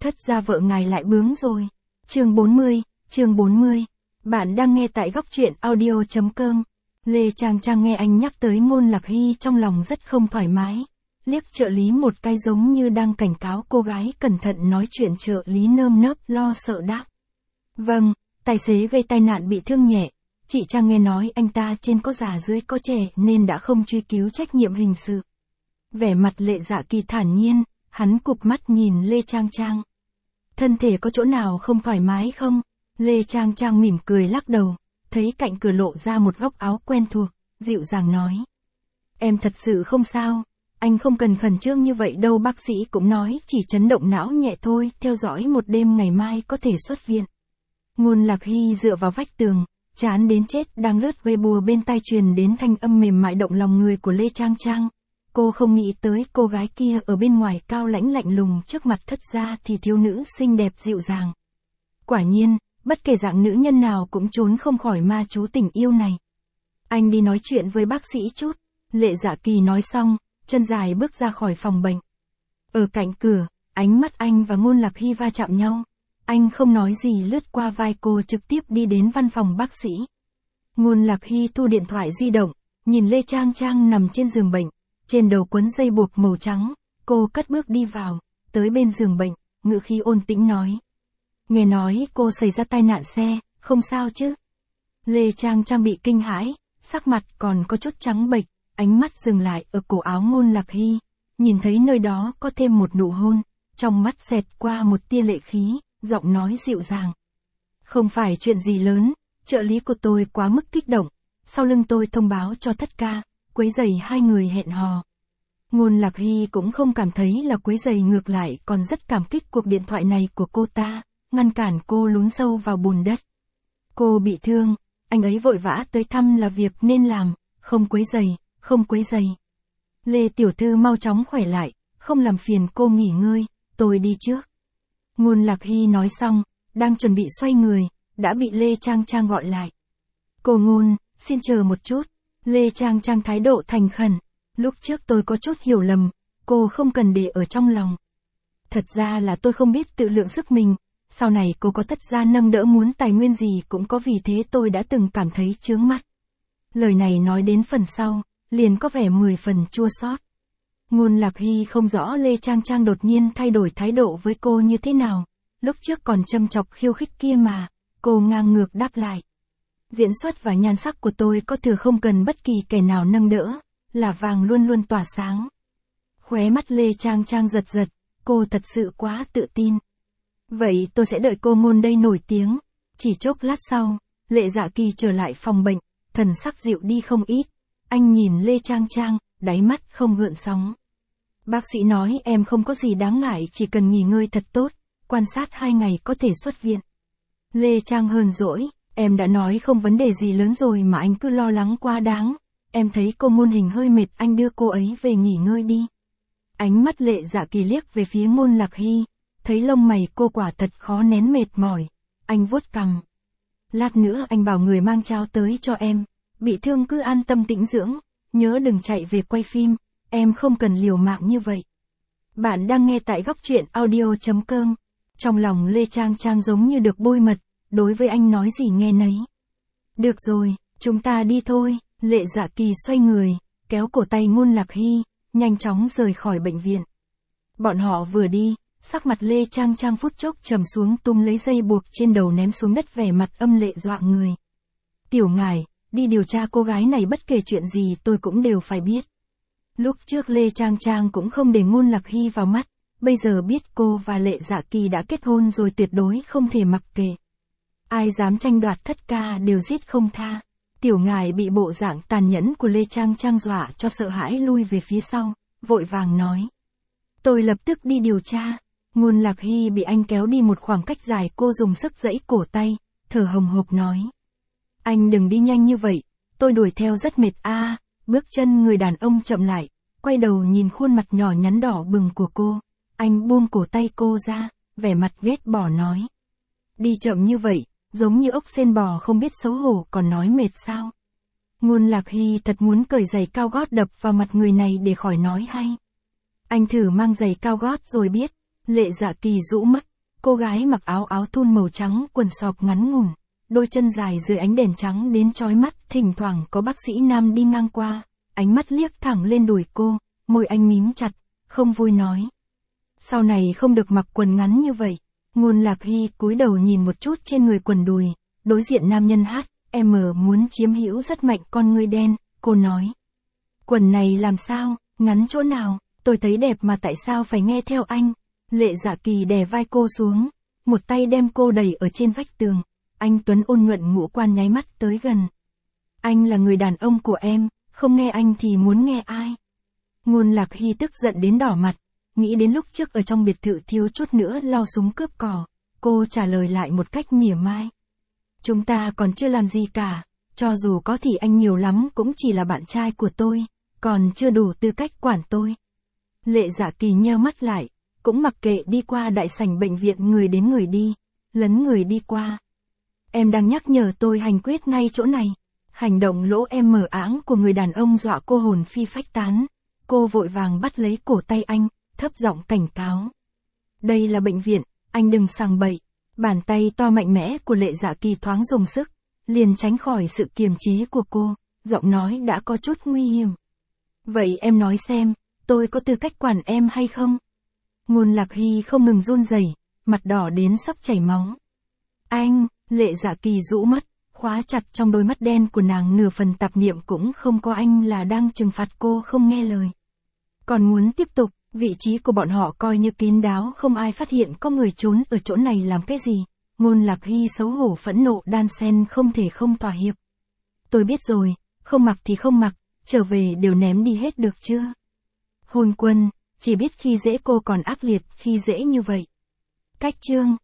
Thất gia vợ ngài lại bướng rồi. Chương 40. Bạn đang nghe tại góc truyện audio.com. Lê Trang Trang nghe anh nhắc tới Ngôn Lạc Hy trong lòng rất không thoải mái. Liếc trợ lý một cái giống như đang cảnh cáo cô gái cẩn thận nói chuyện, trợ lý nơm nớp lo sợ đáp. Vâng, tài xế gây tai nạn bị thương nhẹ. Chị Trang nghe nói anh ta trên có già dưới có trẻ nên đã không truy cứu trách nhiệm hình sự. Vẻ mặt Lệ Dạ Kỳ thản nhiên, hắn cụp mắt nhìn Lê Trang Trang. Thân thể có chỗ nào không thoải mái không? Lê Trang Trang mỉm cười lắc đầu, thấy cạnh cửa lộ ra một góc áo quen thuộc, dịu dàng nói. Em thật sự không sao, anh không cần khẩn trương như vậy đâu, bác sĩ cũng nói chỉ chấn động não nhẹ thôi, theo dõi một đêm ngày mai có thể xuất viện. Ngôn Lạc Hy dựa vào vách tường, chán đến chết, đang lướt Weibo, bên tai truyền đến thanh âm mềm mại động lòng người của Lê Trang Trang. Cô không nghĩ tới cô gái kia ở bên ngoài cao lãnh lạnh lùng, trước mặt thất gia thì thiếu nữ xinh đẹp dịu dàng. Quả nhiên, bất kể dạng nữ nhân nào cũng trốn không khỏi ma chú tình yêu này. Anh đi nói chuyện với bác sĩ chút. Lệ Dạ Kỳ nói xong, chân dài bước ra khỏi phòng bệnh. Ở cạnh cửa, ánh mắt anh và Ngôn Lạc Hy va chạm nhau. Anh không nói gì lướt qua vai cô, trực tiếp đi đến văn phòng bác sĩ. Ngôn Lạc Hy thu điện thoại di động, nhìn Lê Trang Trang nằm trên giường bệnh, trên đầu quấn dây buộc màu trắng. Cô cất bước đi vào, tới bên giường bệnh, ngữ khí ôn tĩnh nói. Nghe nói cô xảy ra tai nạn xe, không sao chứ? Lê Trang Trang bị kinh hãi, sắc mặt còn có chút trắng bệch, ánh mắt dừng lại ở cổ áo Ngôn Lạc Hy, nhìn thấy nơi đó có thêm một nụ hôn, trong mắt xẹt qua một tia lệ khí, giọng nói dịu dàng. Không phải chuyện gì lớn, trợ lý của tôi quá mức kích động, sau lưng tôi thông báo cho Thất ca, quấy rầy hai người hẹn hò. Ngôn Lạc Hy cũng không cảm thấy là quấy rầy, ngược lại còn rất cảm kích cuộc điện thoại này của cô ta, ngăn cản cô lún sâu vào bùn đất. Cô bị thương, anh ấy vội vã tới thăm là việc nên làm, không quấy rầy. Lê tiểu thư mau chóng khỏe lại, không làm phiền cô nghỉ ngơi, tôi đi trước. Ngôn Lạc Hy nói xong, đang chuẩn bị xoay người, đã bị Lê Trang Trang gọi lại. Cô Ngôn, xin chờ một chút. Lê Trang Trang thái độ thành khẩn. Lúc trước tôi có chút hiểu lầm, cô không cần để ở trong lòng. Thật ra là tôi không biết tự lượng sức mình, sau này cô có Thất gia nâng đỡ, muốn tài nguyên gì cũng có, vì thế tôi đã từng cảm thấy chướng mắt. Lời này nói đến phần sau, liền có vẻ 10 phần chua xót. Ngôn Lạc Hy không rõ Lê Trang Trang đột nhiên thay đổi thái độ với cô như thế nào, lúc trước còn châm chọc khiêu khích kia mà, cô ngang ngược đáp lại. Diễn xuất và nhan sắc của tôi có thừa, không cần bất kỳ kẻ nào nâng đỡ, là vàng luôn luôn tỏa sáng. Khóe mắt Lê Trang Trang giật giật, cô thật sự quá tự tin. Vậy tôi sẽ đợi cô Ngôn đây nổi tiếng. Chỉ chốc lát sau, Lệ Dạ Kỳ trở lại phòng bệnh, thần sắc dịu đi không ít. Anh nhìn Lê Trang Trang, đáy mắt không gợn sóng. Bác sĩ nói em không có gì đáng ngại, chỉ cần nghỉ ngơi thật tốt, quan sát 2 ngày có thể xuất viện. Lê Trang hờn dỗi, em đã nói không vấn đề gì lớn rồi mà anh cứ lo lắng quá đáng. Em thấy cô Ngôn hình hơi mệt, anh đưa cô ấy về nghỉ ngơi đi. Ánh mắt Lệ Dạ Kỳ liếc về phía Ngôn Lạc Hy, thấy lông mày cô quả thật khó nén mệt mỏi. Anh vuốt cằm. Lát nữa anh bảo người mang cháo tới cho em. Bị thương cứ an tâm tĩnh dưỡng, nhớ đừng chạy về quay phim, em không cần liều mạng như vậy. Bạn đang nghe tại góc truyện audio.com. Trong lòng Lê Trang Trang giống như được bôi mật, đối với anh nói gì nghe nấy. Được rồi, chúng ta đi thôi. Lệ Dạ Kỳ xoay người, kéo cổ tay Ngôn Lạc Hy, nhanh chóng rời khỏi bệnh viện. Bọn họ vừa đi, sắc mặt Lê Trang Trang phút chốc trầm xuống, tung lấy dây buộc trên đầu ném xuống đất, vẻ mặt âm lệ dọa người. Tiểu ngài, đi điều tra cô gái này, bất kể chuyện gì tôi cũng đều phải biết. Lúc trước Lê Trang Trang cũng không để Ngôn Lạc Hy vào mắt, bây giờ biết cô và Lệ Dạ Kỳ đã kết hôn rồi tuyệt đối không thể mặc kệ. Ai dám tranh đoạt Thất ca đều giết không tha. Tiểu ngài bị bộ dạng tàn nhẫn của Lê Trang Trang dọa cho sợ hãi, lui về phía sau, vội vàng nói. Tôi lập tức đi điều tra. Ngôn Lạc Hy bị anh kéo đi một khoảng cách dài, cô dùng sức giãy cổ tay, thở hồng hộc nói. Anh đừng đi nhanh như vậy, tôi đuổi theo rất mệt a. Bước chân người đàn ông chậm lại, quay đầu nhìn khuôn mặt nhỏ nhắn đỏ bừng của cô. Anh buông cổ tay cô ra, vẻ mặt ghét bỏ nói. Đi chậm như vậy, giống như ốc sên bò không biết xấu hổ, còn nói mệt sao? Ngôn Lạc Hy thật muốn cởi giày cao gót đập vào mặt người này để khỏi nói hay. Anh thử mang giày cao gót rồi biết. Lệ Dạ Kỳ rũ mắt, Cô gái mặc áo áo thun màu trắng, quần sọp ngắn ngủn, đôi chân dài dưới ánh đèn trắng đến chói mắt, thỉnh thoảng có bác sĩ nam đi ngang qua, ánh mắt liếc thẳng lên đùi cô, môi anh mím chặt, không vui nói. Sau này không được mặc quần ngắn như vậy. Ngôn Lạc Hy cúi đầu nhìn một chút trên người quần đùi, đối diện nam nhân HM muốn chiếm hữu rất mạnh con ngươi đen, cô nói. Quần này làm sao, ngắn chỗ nào, tôi thấy đẹp mà tại sao phải nghe theo anh. Lệ Dạ Kỳ đè vai cô xuống, một tay đem cô đẩy ở trên vách tường, anh Tuấn ôn nhuận ngũ quan nháy mắt tới gần. Anh là người đàn ông của em, không nghe anh thì muốn nghe ai. Ngôn Lạc Hy tức giận đến đỏ mặt, nghĩ đến lúc trước ở trong biệt thự thiếu chút nữa lao súng cướp cỏ, cô trả lời lại một cách mỉa mai. Chúng ta còn chưa làm gì cả, cho dù có thì anh nhiều lắm cũng chỉ là bạn trai của tôi, còn chưa đủ tư cách quản tôi. Lệ Dạ Kỳ nheo mắt lại, cũng mặc kệ đi qua đại sảnh bệnh viện người đến người đi, lấn người đi qua. Em đang nhắc nhở tôi hành quyết ngay chỗ này. Hành động lỗ em mờ áng của người đàn ông dọa cô hồn phi phách tán. Cô vội vàng bắt lấy cổ tay anh, thấp giọng cảnh cáo. Đây là bệnh viện, anh đừng sằng bậy. Bàn tay to mạnh mẽ của Lệ Dạ Kỳ thoáng dùng sức, liền tránh khỏi sự kiềm chế của cô, giọng nói đã có chút nguy hiểm. Vậy em nói xem, tôi có tư cách quản em hay không? Ngôn Lạc Hy không ngừng run rẩy, mặt đỏ đến sắp chảy máu. Anh, Lệ Dạ Kỳ rũ mắt, khóa chặt trong đôi mắt đen của nàng nửa phần tạp niệm cũng không có, anh là đang trừng phạt cô không nghe lời. Còn muốn tiếp tục, vị trí của bọn họ coi như kín đáo, không ai phát hiện có người trốn ở chỗ này làm cái gì. Ngôn Lạc Hy xấu hổ phẫn nộ đan xen không thể không thỏa hiệp. Tôi biết rồi, không mặc thì không mặc, trở về đều ném đi hết được chưa? Hôn quân, chỉ biết khi dễ cô còn ác liệt khi dễ như vậy. Cách chương